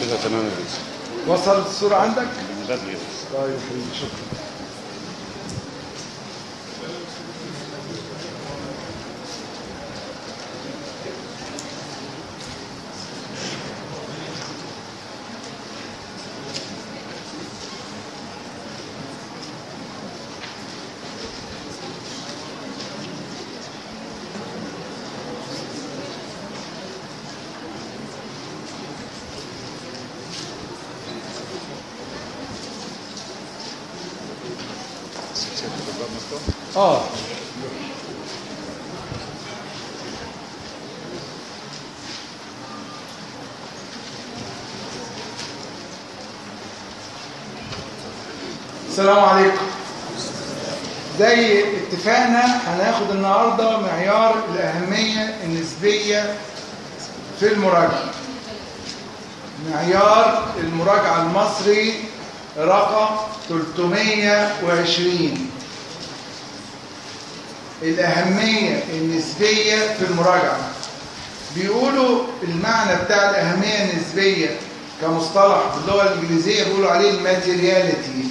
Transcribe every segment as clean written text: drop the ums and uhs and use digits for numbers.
كده تمام يا باشا. وصلت الصورة عندك؟ بدري. طيب حبيبي شكرا. اه السلام عليكم. زي اتفاقنا هناخد النهارده معيار الأهمية النسبية في المراجعة. معيار المراجعة المصري رقم 320. الأهمية النسبية في المراجعة. بيقولوا المعنى بتاع الأهمية النسبية كمصطلح باللغة الإنجليزية بيقولوا عليه الماتيرياليتي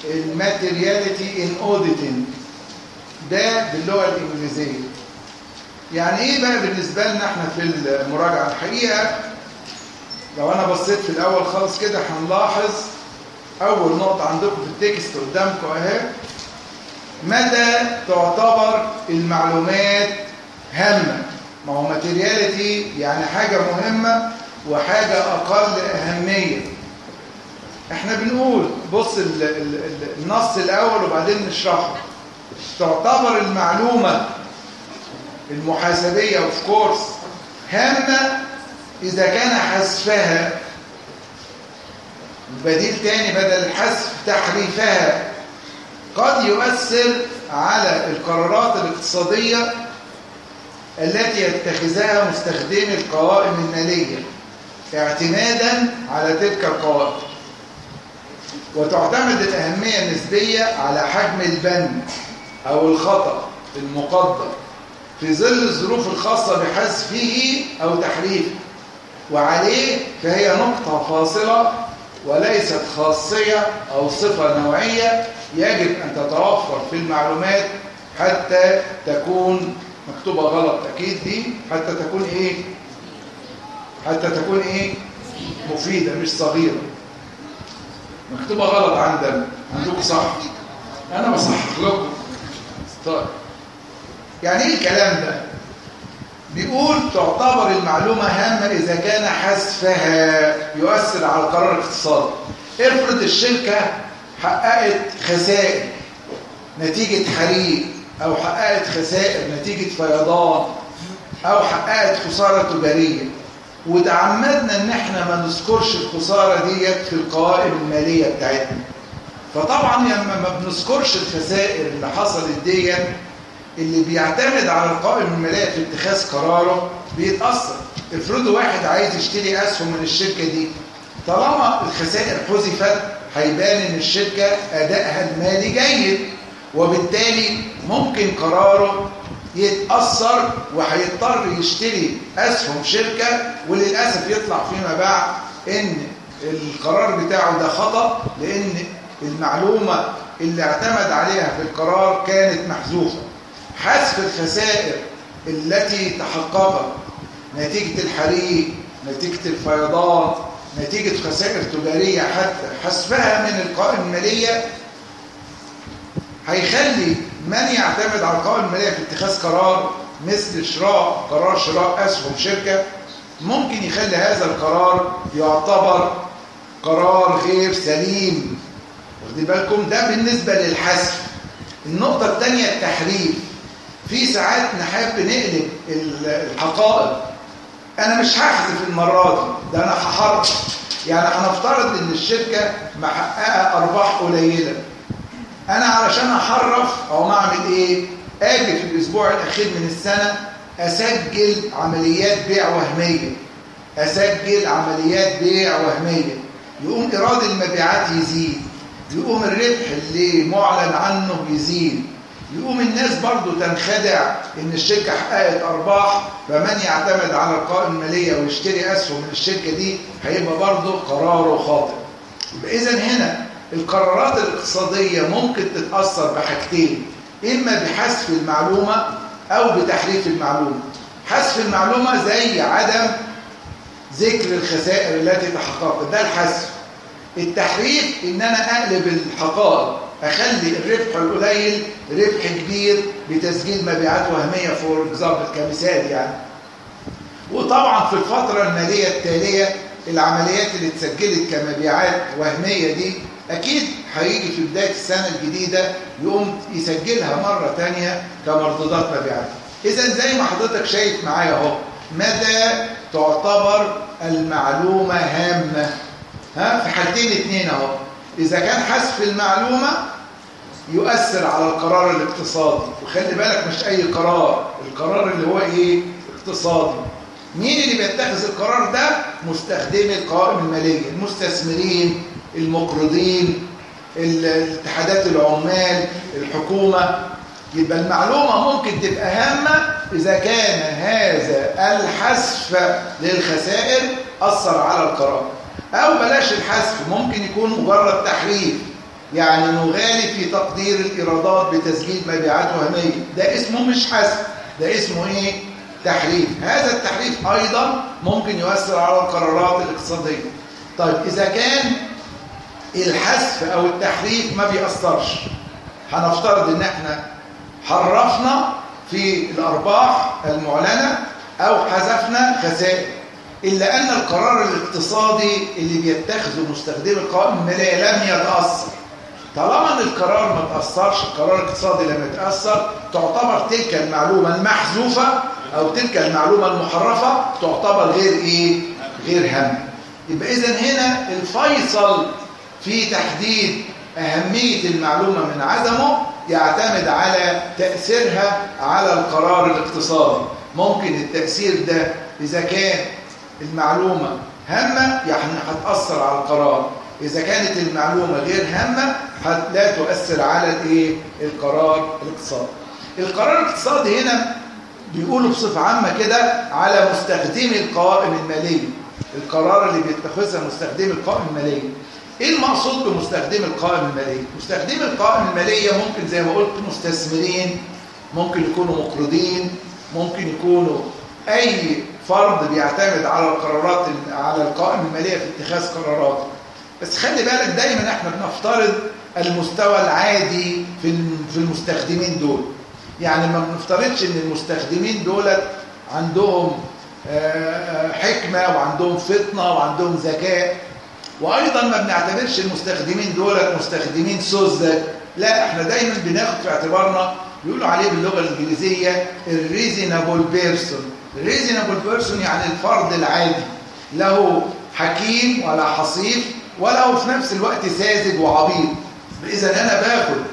ان اوديتنج. ده باللغة الإنجليزية. يعني إيه بقى بالنسبة لنا إحنا في المراجعة؟ الحقيقة لو أنا بصيت في الأول خالص كده هنلاحظ أول نقطة عندكم في التكست قدامكم أهي، مدى تعتبر المعلومات هامة. ما هو ماتيرياليتي يعني حاجة مهمة وحاجة أقل أهمية. احنا بنقول بص النص الأول وبعدين نشرحه. تعتبر المعلومة المحاسبية of course هامة إذا كان حذفها، بديل تاني بدل الحذف تحريفها قد يؤثر على القرارات الاقتصادية التي يتخذها مستخدمي القوائم المالية اعتمادا على تلك القوائم. وتعتمد الأهمية النسبية على حجم البند أو الخطأ المقدر في ظل الظروف الخاصة بحذفه أو تحريفه، وعليه فهي نقطة فاصلة وليست خاصية أو صفة نوعية يجب أن تتوفر في المعلومات حتى تكون مكتوبة غلط أكيد دي، حتى تكون إيه مفيدة مش صغيرة. مكتوبة غلط عندكم صح، أنا بصحح لكم. طيب يعني إيه الكلام ده؟ بيقول تعتبر المعلومة هامة إذا كان حذفها يؤثر على القرار الاقتصادي. افرض الشركة حققت خسائر نتيجة حريق، أو حققت خسائر نتيجة فيضان، أو حققت خسارة تجارية، وتعمدنا إن احنا ما نذكرش الخسارة ديت في القوائم المالية بتاعتنا. فطبعا لما ما بنذكرش الخسائر اللي حصلت ديت، اللي بيعتمد على القوائم المالية في اتخاذ قراره بيتأثر. افرضوا واحد عايز يشتري أسهم من الشركة دي، طالما الخسائر حذفت هيبان إن الشركة أدائها المالي جيد، وبالتالي ممكن قراره يتأثر وهيضطر يشتري أسهم شركة، وللأسف يطلع فيما بعد إن القرار بتاعه ده خطأ، لأن المعلومة اللي اعتمد عليها في القرار كانت محذوفة. حذف الخسائر التي تحققت نتيجة الحريق، نتيجة الفيضان، نتيجة خسائر تجارية، حتى حذفها من القوائم المالية هيخلي من يعتمد على القوائم المالية في اتخاذ قرار مثل قرار شراء أسهم شركة، ممكن يخلي هذا القرار يعتبر قرار غير سليم. واخدين بالكم؟ ده بالنسبة للحذف. النقطة الثانية التحريف. في ساعات نحب نقلب الحقائق. أنا مش هحذف المرة دي، ده أنا هحرف. يعني هنفترض إن الشركة محققة أرباح قليلة. أنا علشان أحرف أو ما أعمل إيه؟ آجي في الأسبوع الأخير من السنة أسجل عمليات بيع وهمية. يقوم إيراد المبيعات يزيد، يقوم الربح اللي معلن عنه يزيد، يقوم الناس برضو تنخدع ان الشركة حققت ارباح، فمن يعتمد على القوائم المالية ويشتري اسهم من الشركة دي هيبقى برضو قراره خاطئ. اذا هنا القرارات الاقتصادية ممكن تتأثر بحاجتين، اما بحذف المعلومة او بتحريف المعلومة. حذف المعلومة زي عدم ذكر الخسائر التي تحققت، ده الحذف. التحريف ان انا اقلب الحقائق، اخلي الربح القليل ربح كبير بتسجيل مبيعات وهميه فور اكزامبل كمثال يعني. وطبعا في الفتره الماليه التاليه العمليات اللي اتسجلت كمبيعات وهميه دي اكيد هيجي في بدايه السنه الجديده يقوم يسجلها مره ثانيه كمردودات مبيعات. اذا زي ما حضرتك شايف معايا اهو متى تعتبر المعلومه هامه. في حالتين اتنين اهو، اذا كان حذف المعلومه يؤثر على القرار الاقتصادي، وخلي بالك مش اي قرار، القرار اللي هو ايه؟ اقتصادي. مين اللي بيتخذ القرار ده؟ مستخدمي القوائم الماليه، المستثمرين، المقرضين، اتحادات العمال، الحكومه. يبقى المعلومه ممكن تبقى هامه اذا كان هذا الحذف للخسائر اثر على القرار. أو بلاش الحذف، ممكن يكون مجرد تحريف، يعني نغالي في تقدير الإيرادات بتسجيل مبيعات وهمية، ده اسمه مش حذف، ده اسمه إيه؟ تحريف. هذا التحريف أيضا ممكن يؤثر على القرارات الاقتصادية. طيب إذا كان الحذف أو التحريف ما بيأثرش، هنفترض إن احنا حرفنا في الأرباح المعلنة أو حذفنا خسائر، إلا أن القرار الاقتصادي اللي بيتخذه مستخدمي القوائم المالية لم يتأثر. طالما أن القرار ما تأثرش، القرار الاقتصادي لم يتأثر، تعتبر تلك المعلومة المحذوفة أو تلك المعلومة المحرفة تعتبر غير إيه؟ غير هامة. يبقى إذن هنا الفيصل في تحديد أهمية المعلومة من عدمه يعتمد على تأثيرها على القرار الاقتصادي. ممكن التأثير ده إذا كان المعلومة هامة يعني هتأثر على القرار، إذا كانت المعلومة غير هامة لا تؤثر على الإيه؟ القرار الاقتصادي. القرار الاقتصادي هنا بيقولوا بصفة عامة كده على مستخدمي القوائم المالية، القرار اللي بيتخذها مستخدمي القوائم المالية. إيه المقصود بمستخدمي القوائم المالية؟ مستخدمي القوائم المالية ممكن زي ما قلت مستثمرين، ممكن يكونوا مقرضين، ممكن يكونوا أي فرد بيعتمد على القرارات على القوائم المالية في اتخاذ قراراته. بس خلي بالك دايما احنا بنفترض المستوى العادي في المستخدمين دول، يعني ما بنفترضش ان المستخدمين دول عندهم حكمة وعندهم فطنة وعندهم ذكاء، وايضا ما بنعتبرش المستخدمين دول مستخدمين سذج. لا، احنا دايما بناخد في اعتبارنا بيقولوا عليه باللغة الإنجليزية الريزونابل بيرسون. الريزونابل بيرسون يعني الفرد العادي، له حكيم ولا حصيف ولا في نفس الوقت ساذج وعبيط. إذا أنا باخد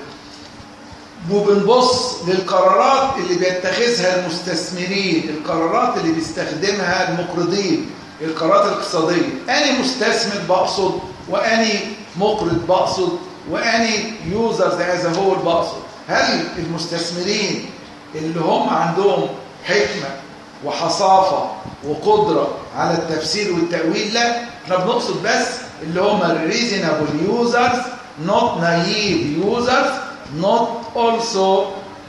وبنبص للقرارات اللي بيتخذها المستثمرين، القرارات اللي بيستخدمها المقرضين، القرارات الاقتصادية. أني مستثمر بقصد، وأني مقرض بقصد، وأني يوزرز از هول بقصد. هل المستثمرين اللي هم عندهم حكمة وحصافة وقدرة على التفسير والتأويل؟ لا، احنا بنقصد بس اللي هم reasonable users, not naive users, not also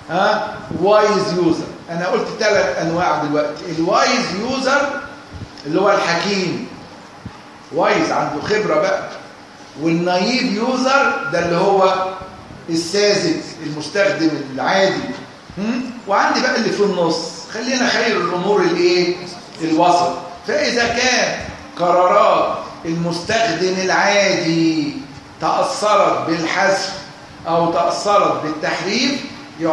wise user. انا قلت 3 انواع دلوقتي. الوايز يوزر اللي هو الحكيم، وايز عنده خبرة بقى، والنايف يوزر ده اللي هو الساذج المستخدم العادي. وعندي بقى اللي في النص، خلينا خير الامور الايه؟ الوسط. فاذا كان قرارات المستخدم العادي تأثرت بالحذف او تأثرت بالتحريف،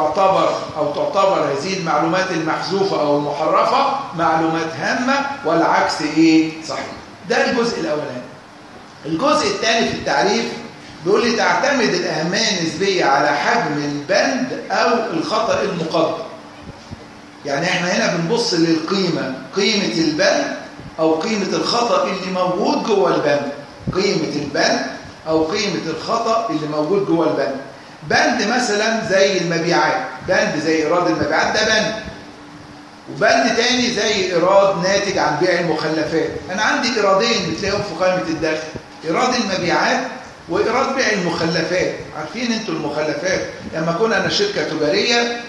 تعتبر هذه المعلومات المحذوفة او المحرفة معلومات هامة، والعكس ايه؟ صحيح. ده الجزء الاولاني. الجزء الثاني في التعريف بيقول لي تعتمد الأهمية النسبية على حجم البند أو الخطأ المقدر. يعني احنا هنا بنبص للقيمة، قيمة البند أو قيمة الخطأ اللي موجود جوه البند. قيمة البند أو قيمة الخطأ اللي موجود جوه البند. بند مثلا زي المبيعات، بند زي إيراد المبيعات ده بند، وبند تاني زي إيراد ناتج عن بيع المخلفات. أنا عندي إيرادين بتلاقيهم في قائمة الدخل، إيراد المبيعات وإيراد بيع المخلفات. عارفين أنتوا المخلفات لما أكون أنا شركة تجارية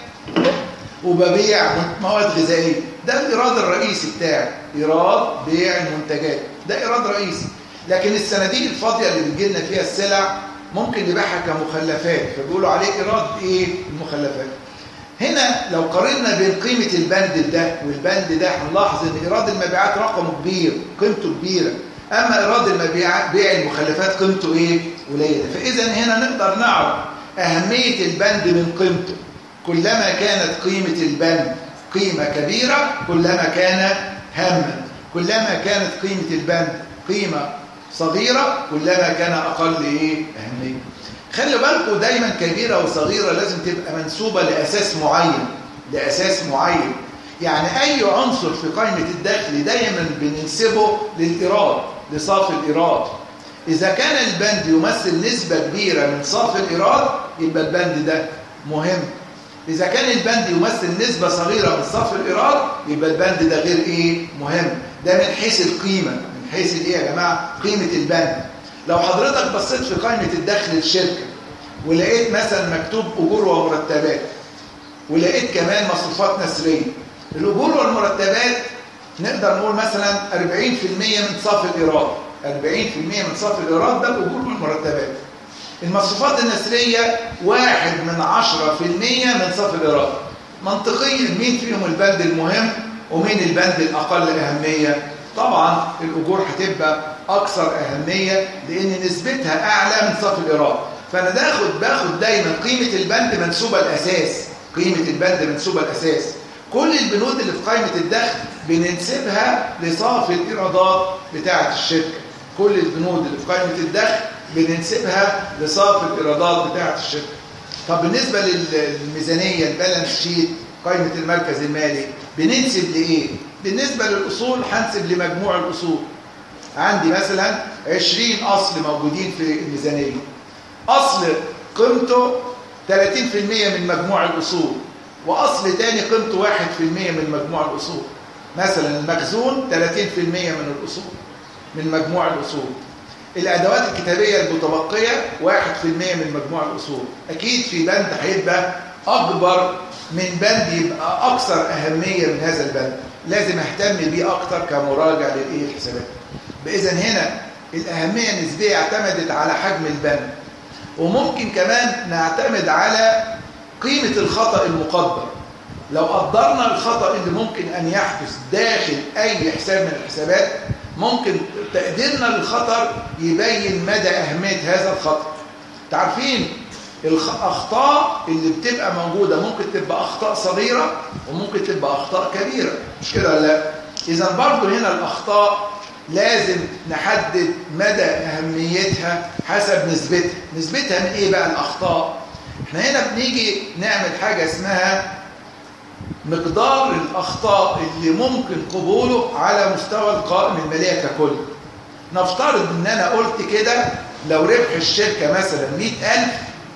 وببيع مواد غذائية، ده الإيراد الرئيسي بتاعي، إيراد بيع المنتجات، ده إيراد رئيسي. لكن الصناديق الفاضية اللي بتجيلنا فيها السلع ممكن نبيعها كمخلفات، فبيقولوا عليه إيراد إيه؟ المخلفات. هنا لو قارنا بين قيمة البند ده والبند ده هنلاحظ ان إيراد المبيعات رقمه كبير، قيمته كبيرة، أما إيراد المبيعات بيع المخلفات قيمته إيه؟ قليلة. فإذا هنا نقدر نعرف أهمية البند من قيمته. كلما كانت قيمة البند قيمة كبيرة كلما كان هاما، كلما كانت قيمة البند قيمة صغيرة كلما كان أقل إيه؟ أهمية. خلي بالكم دايما كبيرة وصغيرة لازم تبقى منسوبة لأساس معين، لأساس معين. يعني أي عنصر في قائمة الدخل دايما بننسبه للإيراد، لصافي الإيراد. إذا كان البند يمثل نسبة كبيرة من صافي الإيراد يبقى البند ده مهم. إذا كان البند يمثل نسبة صغيرة من صافي الإيراد يبقى البند ده غير إيه؟ مهم. ده من حيث القيمة، من حيث الإيه يا جماعة؟ قيمة البند. لو حضرتك بصيت في قائمة الدخل الشركة ولقيت مثلا مكتوب أجور ومرتبات، ولقيت كمان مصروفات نسرية، الأجور والمرتبات نقدر نقول مثلا 40% من صافي الإيراد، 40% من صافي الإيراد ده الأجور والمرتبات. المصروفات النسرية 1/10% من صافي الإيراد. منطقيا مين فيهم البند المهم ومين البند الأقل أهمية؟ طبعا الأجور هتبقى أكثر أهمية لأن نسبتها أعلى من صافي الإيراد. فأنا باخد دايما قيمة البند منسوبة الأساس، قيمة البند منسوبة الأساس. كل البنود اللي في قائمة الدخل بننسبها لصافي الإيرادات بتاعة الشركة، كل البنود اللي في قائمة الدخل بننسبها لصافي الإيرادات بتاعة الشركة. طب بالنسبة للميزانية البالانس شيت، قائمة المركز المالي، بننسب لإيه؟ بالنسبة للأصول هنسب لمجموع الأصول. عندي مثلا 20 أصل موجودين في الميزانية، أصل قيمته 30% من مجموع الأصول، وأصل تاني قيمته 1% من مجموع الأصول. مثلا المخزون 30% من الأصول، من مجموع الأصول. الأدوات الكتابية المتبقية 1% من مجموع الأصول. أكيد في بند هيبقى أكبر من بند يبقى أكثر أهمية من هذا البند، لازم أهتم بيه أكتر كمراجع للحسابات. بإذن هنا الأهمية النسبية اعتمدت على حجم البند، وممكن كمان نعتمد على قيمة الخطأ المقدر. لو قدرنا الخطأ اللي ممكن أن يحدث داخل أي حساب من الحسابات، ممكن تقديرنا للخطر يبين مدى أهمية هذا الخطأ. تعرفين الأخطاء اللي بتبقى موجودة ممكن تبقى أخطاء صغيرة وممكن تبقى أخطاء كبيرة، مش كده ولا لا؟ إذا برضو هنا الأخطاء لازم نحدد مدى أهميتها حسب نسبتها. نسبتها من إيه بقى الأخطاء؟ احنا هنا بنيجي نعمل حاجة اسمها مقدار الأخطاء اللي ممكن قبوله على مستوى القائمة المالية ككل. نفترض ان انا قلت كده لو ربح الشركة مثلا 100,000،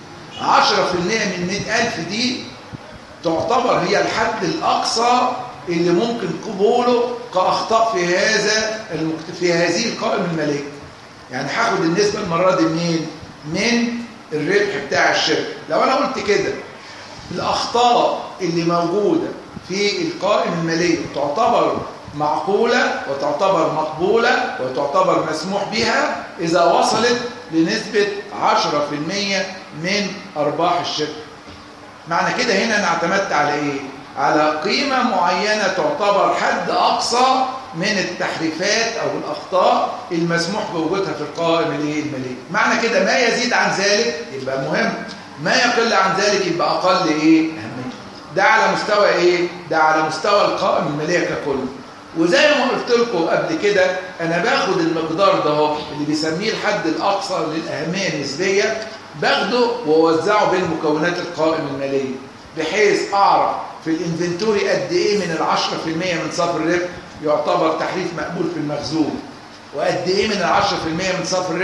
10% من 100,000 دي تعتبر هي الحد الأقصى اللي ممكن قبوله كأخطاء في هذه القائمة المالية. يعني هاخد النسبة المرة دي منين؟ من الربح بتاع الشركة. لو انا قلت كده الأخطاء اللي موجودة في القائمة المالية تعتبر معقولة وتعتبر مقبولة وتعتبر مسموح بها إذا وصلت لنسبة 10% من أرباح الشركة. معنى كده هنا أنا اعتمدت على إيه؟ على قيمة معينة تعتبر حد أقصى من التحريفات أو الأخطاء المسموح بوجودها في القائمة المالية. معنى كده ما يزيد عن ذلك يبقى مهم، ما يقل عن ذلك يبقى أقل إيه؟ أهمية. ده على مستوى إيه؟ ده على مستوى القائمة المالية ككل. وزي ما قلت لكم قبل كده أنا باخد المقدار ده هو اللي بيسميه الحد الأقصى للأهمية النسبية، باخده ووزعه بين مكونات القائمة المالية بحيث أعرف في الانفنتوري قد إيه من 10% من صافي الربح يعتبر تحريف مقبول في المخزون، وقد إيه من 10% من صافي الربح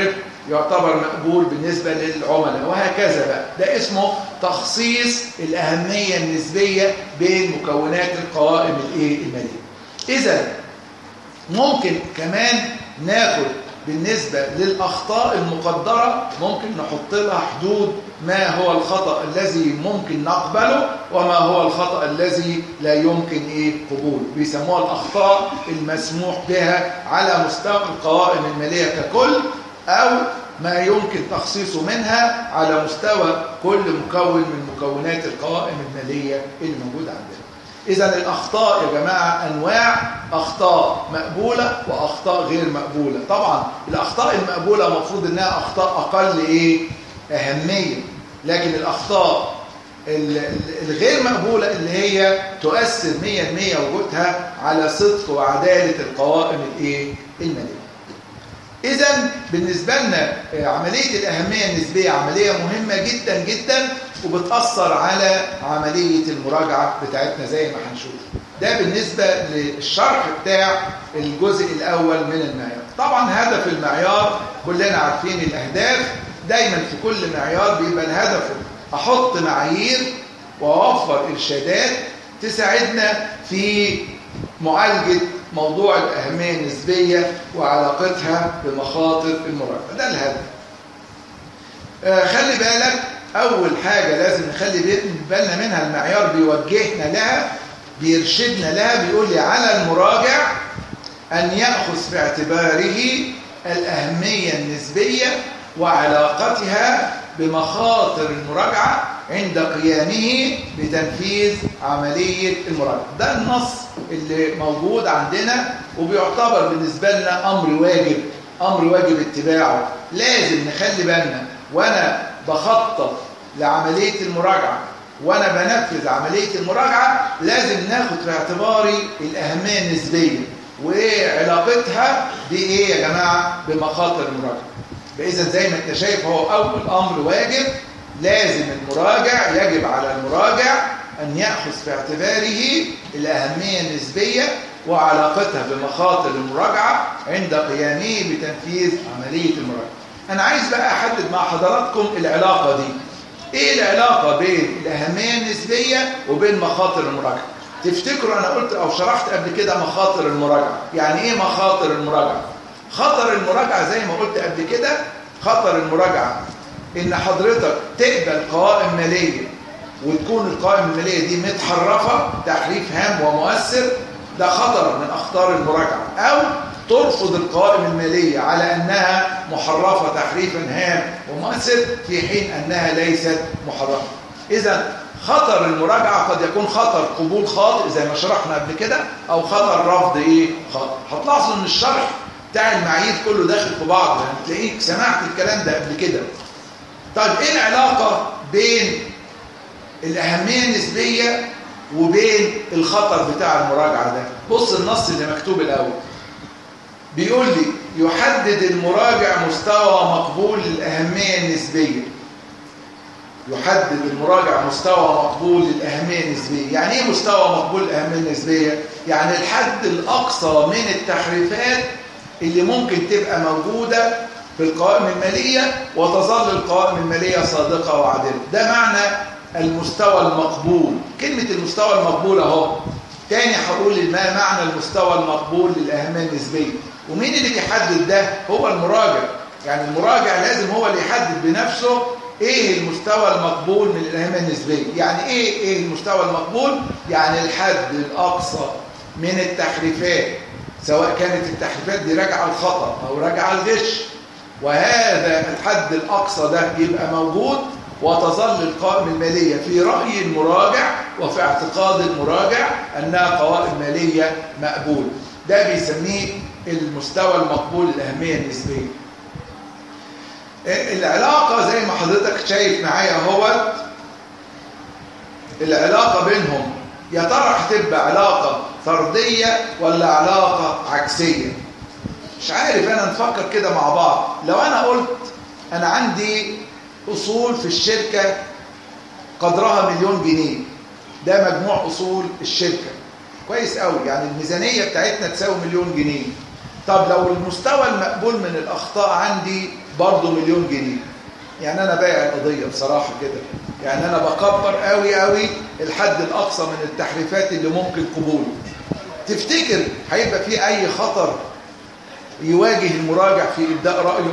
يعتبر مقبول بالنسبة للعملاء، وهكذا بقى. ده اسمه تخصيص الأهمية النسبية بين مكونات القوائم المالية. إذا ممكن كمان ناخد بالنسبة للأخطاء المقدرة، ممكن نحط لها حدود، ما هو الخطأ الذي ممكن نقبله وما هو الخطأ الذي لا يمكن قبوله. بيسموها الأخطاء المسموح بها على مستوى القوائم المالية ككل، أو ما يمكن تخصيصه منها على مستوى كل مكون من مكونات القوائم المالية الموجودة عندنا. إذا الأخطاء يا جماعة أنواع: أخطاء مقبولة وأخطاء غير مقبولة. طبعا الأخطاء المقبولة المفروض أنها أخطاء أقل أهمية، لكن الأخطاء الغير مقبولة اللي هي تؤثر 100% وجودها على صدق وعدالة القوائم المالية. إذا بالنسبة لنا عملية الأهمية النسبية عملية مهمة جدا جدا، وبتأثر على عملية المراجعة بتاعتنا زي ما هنشوف. ده بالنسبة للشرح بتاع الجزء الأول من المعيار. طبعا هدف المعيار كلنا عارفين الأهداف. دايما في كل معيار بيبقى الهدف أحط معايير وأوفر إرشادات تساعدنا في معالجة موضوع الأهمية النسبية وعلاقتها بمخاطر المراجعة. ده الهدف. خلي بالك، أول حاجة لازم نخلي بالنا منها، المعيار بيوجهنا لها، بيرشدنا لها، بيقول لي على المراجع أن يأخذ في اعتباره الأهمية النسبية وعلاقتها بمخاطر المراجعة عند قيامه بتنفيذ عملية المراجعة. ده النص اللي موجود عندنا، وبيعتبر بالنسبة لنا أمر واجب اتباعه. لازم نخلي بالنا وأنا بخطط لعملية المراجعة وأنا بنفذ عملية المراجعة، لازم ناخد في اعتباري الأهمية النسبية وعلاقتها بإيه يا جماعة؟ بمخاطر المراجعة. فإذا زي ما أنت شايف هو أول أمر واجب، لازم المراجع، يجب على المراجع أن يأخذ في اعتباره الأهمية النسبية وعلاقتها بمخاطر المراجعة عند قيامه بتنفيذ عملية المراجعة. أنا عايز بقى أحدد مع حضراتكم العلاقة دي. إيه العلاقة بين الأهمية النسبية وبين مخاطر المراجعة؟ تفتكروا أنا قلت أو شرحت قبل كده مخاطر المراجعة. يعني إيه مخاطر المراجعة؟ خطر المراجعة زي ما قلت قبل كده، خطر المراجعة إن حضرتك تقبل قوائم مالية وتكون القوائم المالية دي متحرفة تحريف هام ومؤثر، ده خطر من أخطار المراجعة. أو ترفض القوائم المالية على أنها محرفة تحريفا هام ومؤثر في حين أنها ليست محرفة. إذا خطر المراجعة قد يكون خطر قبول خاطئ زي ما شرحنا قبل كده، أو خطر رفض خاطئ. هتلاحظوا إن الشرح بتاع المعايير كله داخل في بعض، يعني تلاقيك سمعت الكلام ده قبل كده. طيب إيه العلاقة بين الأهمية النسبية وبين الخطر بتاع المراجعة ده؟ بص النص اللي مكتوب الأول بيقول لي: يحدد المراجع مستوى مقبول للأهمية النسبية. يحدد المراجع مستوى مقبول للأهمية النسبية. يعني إيه مستوى مقبول للأهمية النسبية؟ يعني الحد الأقصى من التحريفات اللي ممكن تبقى موجودة في القوائم المالية وتظل القوائم المالية صادقة وعادلة. ده معنى المستوى المقبول. كلمة المستوى المقبول اهو. تاني هقول ما معنى المستوى المقبول للأهمية النسبية. ومين اللي بيحدد ده؟ هو المراجع. يعني المراجع لازم هو اللي يحدد بنفسه ايه المستوى المقبول من الأهمية النسبية. يعني ايه المستوى المقبول؟ يعني الحد الأقصى من التحريفات، سواء كانت التحريفات دي راجعة الخطأ أو راجعة الغش، وهذا الحد الأقصى ده يبقى موجود وتظل القوائم المالية في رأي المراجع وفي اعتقاد المراجع أنها قوائم مالية مقبولة. ده بيسميه المستوى المقبول للأهمية النسبية. العلاقة زي ما حضرتك شايف معايا اهوت، العلاقة بينهم يا ترى هتبقى علاقة فردية ولا علاقة عكسية؟ مش عارف. أنا نفكر كده مع بعض. لو أنا قلت أنا عندي أصول في الشركة قدرها 1,000,000 جنيه، ده مجموع أصول الشركة، كويس قوي، يعني الميزانية بتاعتنا تساوي 1,000,000 جنيه. طب لو المستوى المقبول من الأخطاء عندي برضه مليون جنيه. يعني أنا بايع القضية بصراحة كده، يعني أنا بكبر قوي الحد الأقصى من التحريفات اللي ممكن قبوله. تفتكر هيبقى في أي خطر يواجه المراجع في إبداء رأيه؟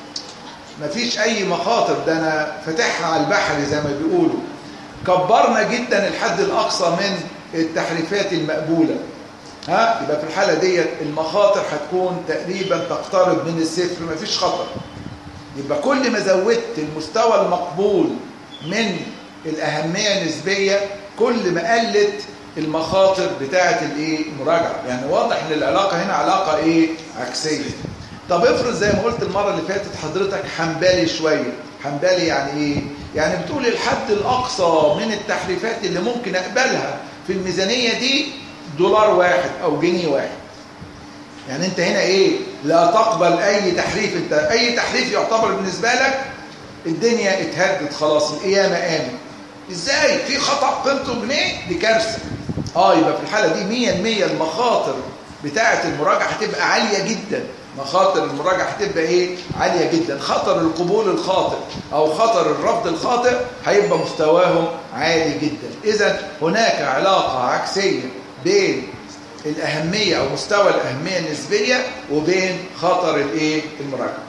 مفيش أي مخاطر، ده أنا فاتحها على البحر زي ما بيقولوا. كبرنا جدا الحد الأقصى من التحريفات المقبولة. يبقى في الحالة ديت المخاطر هتكون تقريبا تقترب من الصفر، مفيش خطر. يبقى كل ما زودت المستوى المقبول من الأهمية النسبية كل ما قلت المخاطر بتاعة المراجعة. يعني واضح ان العلاقة هنا علاقة عكسية. طب افرض زي ما قلت المرة اللي فاتت حضرتك حنبالي شوية. حنبالي يعني ايه؟ يعني بتقول الحد الأقصى من التحريفات اللي ممكن أقبلها في الميزانية دي $1 أو جنيه واحد. يعني انت هنا لا تقبل اي تحريف. انت اي تحريف يعتبر بالنسبة لك الدنيا اتهدت خلاص، القيامة قامت. ازاي في خطأ قيمته جنيه؟ دي كارثة. يبقى في الحالة دي 100% المخاطر بتاعة المراجعة هتبقى عالية جدا. مخاطر المراجعة هتبقى عالية جدا. خطر القبول الخاطئ او خطر الرفض الخاطئ هيبقى مستواهم عالي جدا. اذا هناك علاقة عكسية بين الأهمية أو مستوى الأهمية النسبية وبين خطر المراجعة.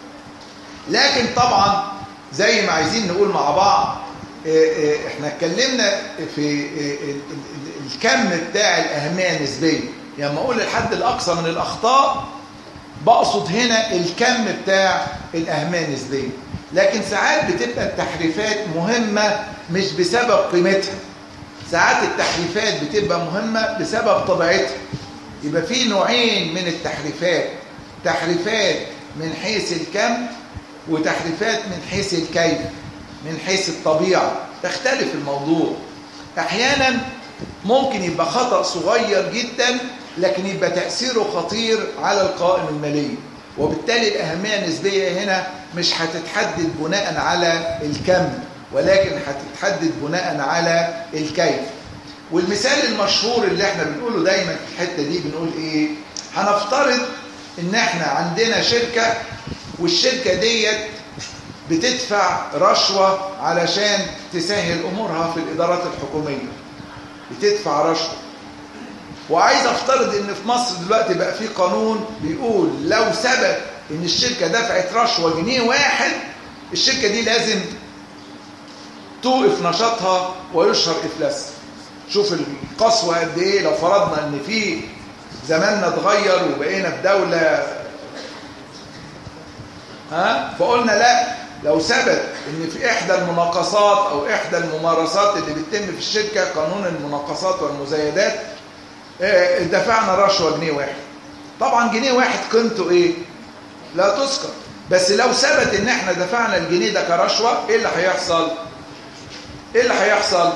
لكن طبعا زي ما عايزين نقول مع بعض، احنا اتكلمنا في الكم بتاع الأهمية النسبية. يعني لما أقول الحد الأقصى من الأخطاء بقصد هنا الكم بتاع الأهمية النسبية. لكن ساعات بتبقى التحريفات مهمة مش بسبب قيمتها. ساعات التحريفات بتبقى مهمة بسبب طبيعتها. يبقى في نوعين من التحريفات، تحريفات من حيث الكم وتحريفات من حيث الكيف، من حيث الطبيعة. تختلف الموضوع. أحيانا ممكن يبقى خطأ صغير جدا لكن يبقى تأثيره خطير على القوائم المالية، وبالتالي الأهمية النسبية هنا مش هتتحدد بناء على الكم ولكن هتتحدد بناء على الكيف. والمثال المشهور اللي احنا بنقوله دايما في الحتة دي بنقول هنفترض ان احنا عندنا شركة، والشركة ديت بتدفع رشوة علشان تسهل امورها في الادارات الحكومية. بتدفع رشوة. وعايز افترض ان في مصر دلوقتي بقى في قانون بيقول لو ثبت ان الشركة دفعت رشوة جنيه واحد، الشركة دي لازم توقف نشاطها ويشهر إفلاس. شوف القسوة قد إيه. لو فرضنا إن في زماننا اتغير وبقينا في دولة فقلنا لا، لو ثبت إن في إحدى المناقصات أو إحدى الممارسات اللي بتتم في الشركة، قانون المناقصات والمزايدات، دفعنا رشوة جنيه واحد. طبعا جنيه واحد قيمته لا تذكر. بس لو ثبت إن إحنا دفعنا الجنيه ده كرشوة، إيه اللي هيحصل؟ إيه اللي هيحصل؟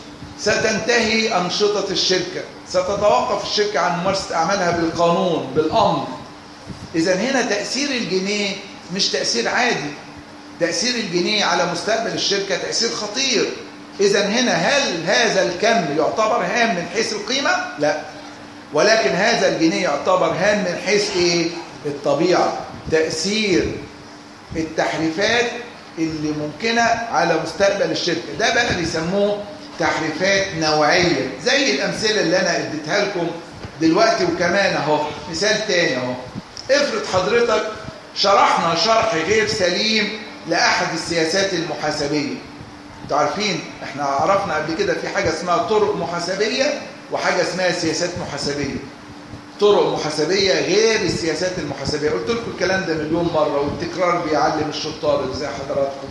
ستنتهي أنشطة الشركة، ستتوقف الشركة عن ممارسة أعمالها بالقانون بالأمر. إذن هنا تأثير الجنيه مش تأثير عادي. تأثير الجنيه على مستقبل الشركة تأثير خطير. إذن هنا هل هذا الكم يعتبر هام من حيث القيمة؟ لا. ولكن هذا الجنيه يعتبر هام من حيث الطبيعة. تأثير التحريفات اللي ممكنة على مستقبل الشركة، ده بقى بيسموه تحريفات نوعية، زي الأمثلة اللي أنا اديتها لكم دلوقتي. وكمان أهو مثال تاني أهو. افرض حضرتك شرحنا شرح غير سليم لأحد السياسات المحاسبية. انتوا عارفين احنا عرفنا قبل كده في حاجة اسمها طرق محاسبية وحاجة اسمها سياسات محاسبية. طرق محاسبية غير السياسات المحاسبية. قلت لكم الكلام ده مليون مرة، والتكرار بيعلم الشطار زي حضراتكم.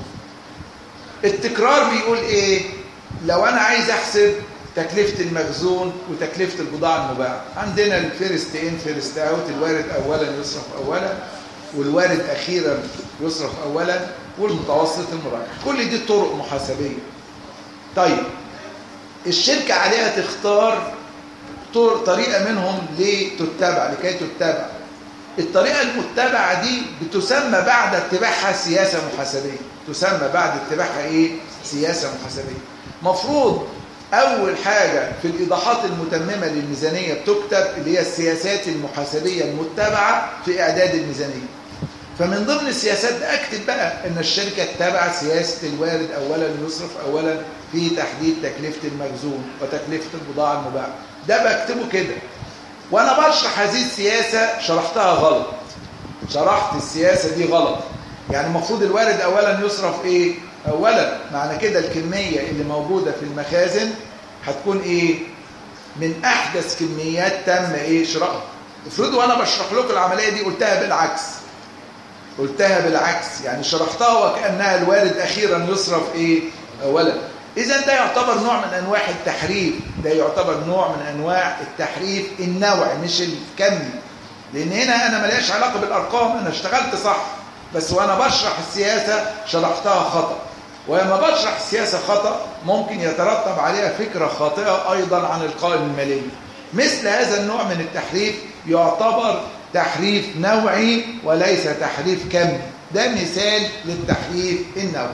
التكرار بيقول لو أنا عايز أحسب تكلفة المخزون وتكلفة البضاعة المباعة، عندنا الفيرست إن فيرست أوت، الوارد أولا يصرف أولا والوارد أخيرا يصرف أولا والمتوسط المراجع. كل دي طرق محاسبية. طيب الشركة عليها تختار طريقة منهم لكي تتبع. الطريقة المتبعة دي بتسمى بعد اتباعها سياسة محاسبية. تسمى بعد اتباعها سياسة محاسبية. مفروض أول حاجة في الإيضاحات المتممة للميزانية بتكتب اللي هي السياسات المحاسبية المتبعة في إعداد الميزانية. فمن ضمن السياسات اكتب بقى ان الشركه تتبع سياسه الوارد اولا يصرف اولا في تحديد تكلفه المخزون وتكلفه البضاعه المباعه. ده بكتبه كده. وانا بشرح هذه السياسه شرحتها غلط، شرحت السياسه دي غلط. يعني المفروض الوارد اولا يصرف ايه؟ اولا معنى كده الكميه اللي موجوده في المخازن هتكون ايه؟ من احدث كميات تم ايه شرائها. افرضوا وانا بشرح لكم العمليه دي قلتها بالعكس، قلتها بالعكس، يعني شرحتها وكانها الوارد اخيرا يصرف ايه؟ اولا. اذا ده يعتبر نوع من انواع التحريف، ده يعتبر نوع من انواع التحريف النوعي مش الكمي. لان هنا انا ماليش علاقه بالارقام، انا اشتغلت صح، بس وانا بشرح السياسه شرحتها خطا. ولما بشرح السياسه خطا ممكن يترتب عليها فكره خاطئه ايضا عن القائمه الماليه. مثل هذا النوع من التحريف يعتبر تحريف نوعي وليس تحريف كمي. ده مثال للتحريف النوعي.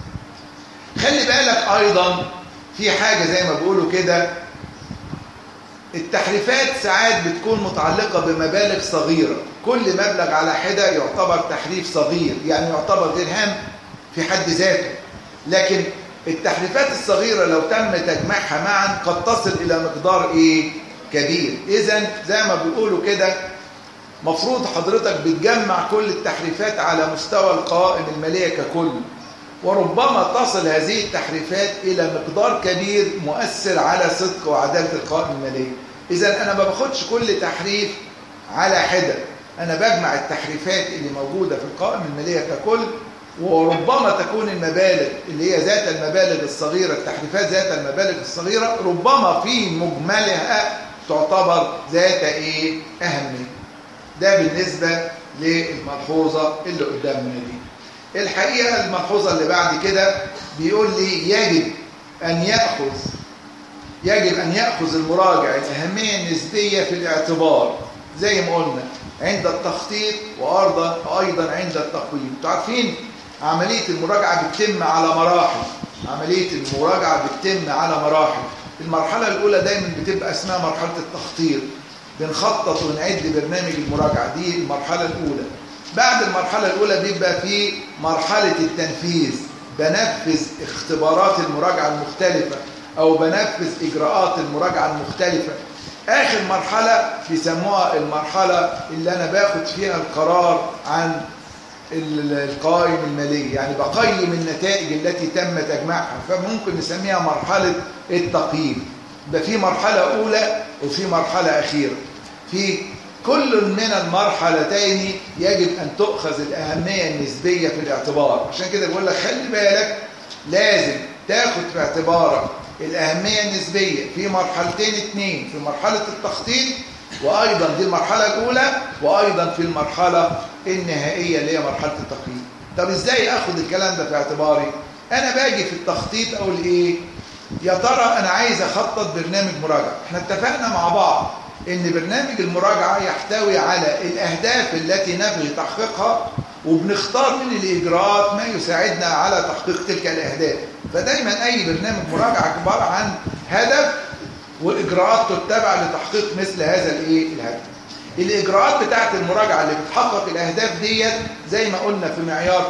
خلي بالك ايضا في حاجه زي ما بيقولوا كده، التحريفات ساعات بتكون متعلقه بمبالغ صغيره، كل مبلغ على حده يعتبر تحريف صغير، يعني يعتبر غير هام في حد ذاته. لكن التحريفات الصغيره لو تم تجميعها معا قد تصل الى مقدار ايه؟ كبير. اذا زي ما بيقولوا كده مفروض حضرتك بتجمع كل التحريفات على مستوى القوائم الماليه ككل، وربما تصل هذه التحريفات إلى مقدار كبير مؤثر على صدق وعدالة القوائم المالية. إذا أنا ما باخدش كل تحريف على حدة، أنا بجمع التحريفات اللي موجودة في القوائم المالية ككل، وربما تكون المبالغ اللي هي ذات المبالغ الصغيرة، التحريفات ذات المبالغ الصغيرة ربما في مجملها تعتبر ذات إيه؟ أهمية. ده بالنسبة للملحوظة اللي قدامنا دي. الحقيقة الملحوظة اللي بعد كده بيقول لي يجب أن يأخذ المراجع الأهمية النسبية في الاعتبار زي ما قلنا عند التخطيط وأيضا عند التقويم. انتوا عارفين عملية المراجعة بتتم على مراحل، المرحلة الأولى دايما بتبقى اسمها مرحلة التخطيط، بنخطط ونعد برنامج المراجعة، دي المرحلة الأولى. بعد المرحلة الأولى بيبقى في مرحلة التنفيذ، بنفذ اختبارات المراجعة المختلفة أو بنفذ إجراءات المراجعة المختلفة. آخر مرحلة بيسموها المرحلة اللي أنا باخد فيها القرار عن القوائم المالية، يعني بقيم النتائج التي تم تجميعها، فممكن نسميها مرحلة التقييم. يبقى في مرحلة أولى وفي مرحلة أخيرة. في كل من المرحلتين يجب أن تؤخذ الأهمية النسبية في الاعتبار. عشان كده بقول لك خلي بالك، لازم تاخد في اعتبارك الأهمية النسبية في مرحلتين اتنين، في مرحلة التخطيط وأيضا دي المرحلة الأولى، وأيضا في المرحلة النهائية اللي هي مرحلة التقييم. طب إزاي أخذ الكلام ده في اعتباري؟ أنا باجي في التخطيط أقول إيه؟ يا ترى أنا عايز أخطط برنامج مراجعة. احنا اتفقنا مع بعض إن برنامج المراجعة يحتوي على الأهداف التي نبغي تحقيقها، وبنختار من الإجراءات ما يساعدنا على تحقيق تلك الأهداف. فدايما أي برنامج مراجعة عبارة عن هدف وإجراءات تتبع لتحقيق مثل هذا الهدف. الإجراءات بتاعت المراجعة اللي بتحقق الأهداف ديت زي ما قلنا في معيار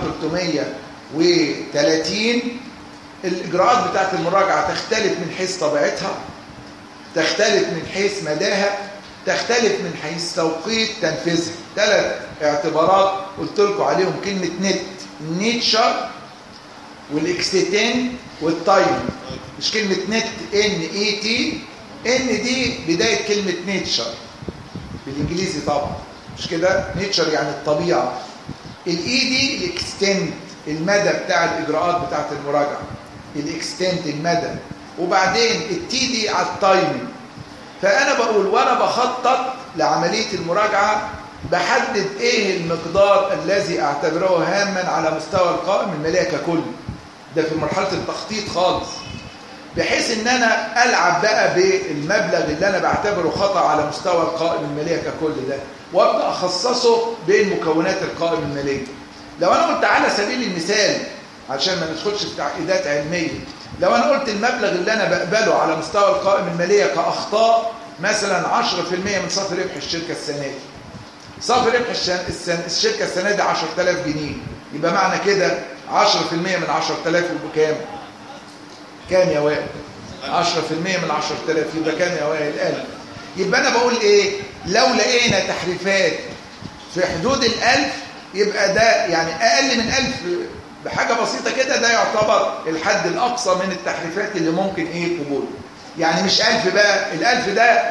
330، الإجراءات بتاعت المراجعة تختلف من حيث طبيعتها، تختلف من حيث مداها، تختلف من حيث توقيت تنفيذها. 3 اعتبارات قلت لكم عليهم كلمة نيتشر والاكستنت والتايم. مش كلمة NET، N دي بداية كلمة نيتشر بالإنجليزي طبعا، مش كده؟ نيتشر يعني الطبيعة. الإي دي الاكستنت، المدى بتاع الإجراءات بتاعت المراجعة، الاكستنت المدى. وبعدين التي دي على التايمنج. فأنا بقول وأنا بخطط لعملية المراجعة بحدد إيه المقدار الذي أعتبره هاما على مستوى القائمة المالية ككل. ده في مرحلة التخطيط خالص، بحيث إن أنا ألعب بقى بالمبلغ اللي أنا بعتبره خطأ على مستوى القائمة المالية ككل ده، وأبدأ أخصصه بين مكونات القائمة المالية. لو أنا قلت على سبيل المثال عشان ما ندخلش في تعقيدات علمية، لو أنا قلت المبلغ اللي أنا بقبله على مستوى القائمة المالية كأخطاء مثلا 10% من صافي ربح الشركة السنة دي، صافي ربح الشركة السنة دي 10,000 جنيه، يبقى معنى كده 10% من 10,000 يبقى كام؟ كام يا وائل؟ 10% من 10,000 يبقى كام يا وائل؟ 1000. يبقى أنا بقول إيه؟ لو لقينا تحريفات في حدود 1000 يبقى ده يعني أقل من 1000 بحاجة بسيطة كده، ده يعتبر الحد الأقصى من التحريفات اللي ممكن إيه قبوله. يعني مش 1000 بقى، 1000 ده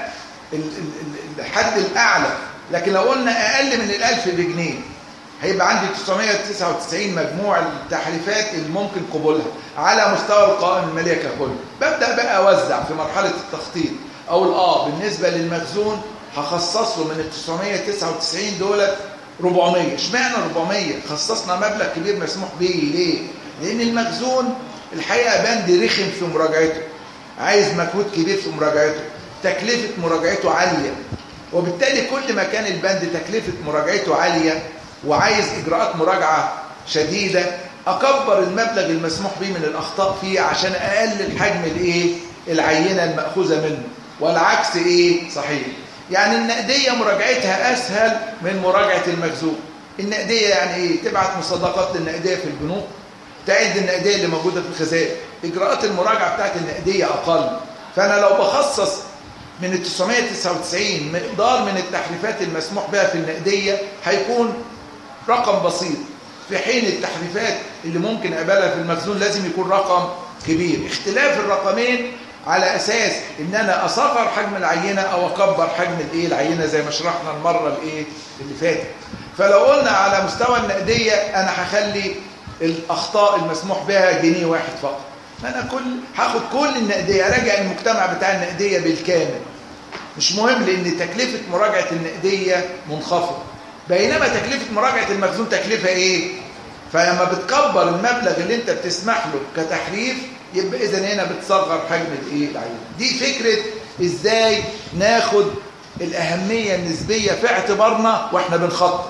الحد الأعلى، لكن لو قلنا أقل من 1000 بجنيه هيبقى عندي 999 مجموع التحريفات اللي ممكن قبولها على مستوى القوائم المالية ككل. ببدأ بقى أوزع في مرحلة التخطيط. أقول بالنسبة للمخزون هخصص له من ال 999 دولت 400. اشمعنى 400؟ خصصنا مبلغ كبير مسموح به. ليه؟ لأن المخزون الحقيقة بند رخم في مراجعته، عايز مجهود كبير في مراجعته، تكلفة مراجعته عالية، وبالتالي كل ما كان البند تكلفة مراجعته عالية وعايز إجراءات مراجعة شديدة أكبر المبلغ المسموح به من الأخطاء فيه عشان أقلل حجم العينة المأخوذة منه، والعكس صحيح. يعني النقدية مراجعتها أسهل من مراجعة المخزون. النقدية يعني تبعت مصادقات للنقدية في البنوك، تعد النقدية اللي موجودة في الخزائن، إجراءات المراجعة بتاعت النقدية أقل. فأنا لو بخصص من ال 999 مقدار من التحريفات المسموح بها في النقدية هيكون رقم بسيط، في حين التحريفات اللي ممكن أقبلها في المخزون لازم يكون رقم كبير. اختلاف الرقمين على أساس إن أنا أصغر حجم العينة أو أكبر حجم العينة زي ما شرحنا المرة اللي فاتت. فلو قلنا على مستوى النقدية أنا هخلي الأخطاء المسموح بها جنيه واحد فقط. أنا هاخد كل النقدية، أراجع المجتمع بتاع النقدية بالكامل، مش مهم لأن تكلفة مراجعة النقدية منخفضة، بينما تكلفة مراجعة المخزون تكلفة فلما بتكبر المبلغ اللي انت بتسمح له كتحريف يبقى إذن هنا بتصغر حجم العينة. دي فكرة إزاي ناخد الأهمية النسبية في اعتبارنا وإحنا بنخطط.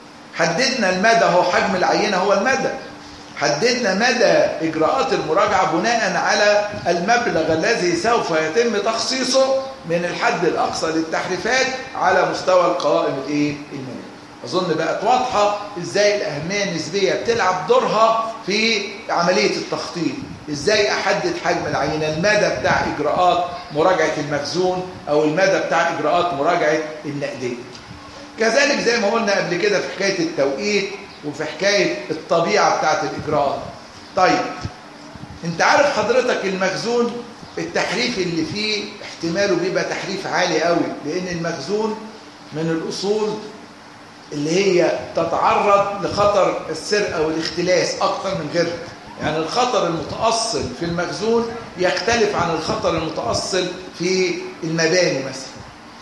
حددنا المدى، هو حجم العينة هو المدى، حددنا مدى إجراءات المراجعة بناء على المبلغ الذي سوف يتم تخصيصه من الحد الأقصى للتحريفات على مستوى القوائم المالية. أظن بقت واضحة إزاي الأهمية النسبية بتلعب دورها في عملية التخطيط. إزاي أحدد حجم العينة، المدى بتاع إجراءات مراجعة المخزون أو المدى بتاع إجراءات مراجعة النقدية. كذلك زي ما قلنا قبل كده في حكاية التوقيت وفي حكاية الطبيعة بتاعت الإجراءات. طيب انت عارف حضرتك المخزون التحريف اللي فيه احتماله بيبقى تحريف عالي قوي، لأن المخزون من الأصول اللي هي تتعرض لخطر السرقة والاختلاس أكتر من غيرها. يعني الخطر المتأصل في المخزون يختلف عن الخطر المتأصل في المباني. مثلا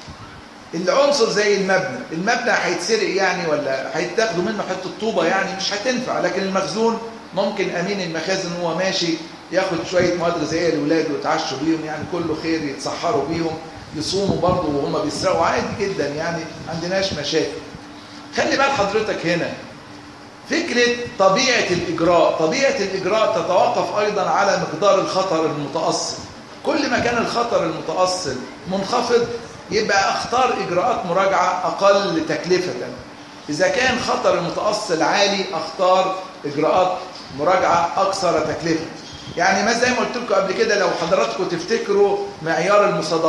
العنصر زي المبنى هيتسرق يعني ولا هيتاخدوا منه حته طوبه يعني مش هتنفع، لكن المخزون ممكن امين المخازن وهو ماشي ياخد شويه مواد غذائيه لاولاده ويتعشوا بيهم، يعني كله خير، يتسحروا بيهم، يصوموا برضه وهم بيسرقوا عادي جدا، يعني ما عندناش مشاكل. خلي بال حضرتك هنا فكره طبيعه الاجراء تتوقف ايضا على مقدار الخطر المتاصل. كل ما كان الخطر المتاصل منخفض يبقى اختار اجراءات مراجعه اقل تكلفه. اذا كان خطر المتاصل عالي اختار اجراءات مراجعه اكثر تكلفه. يعني ما زي ما قلت لكم قبل كده، لو حضراتكم تفتكروا معيار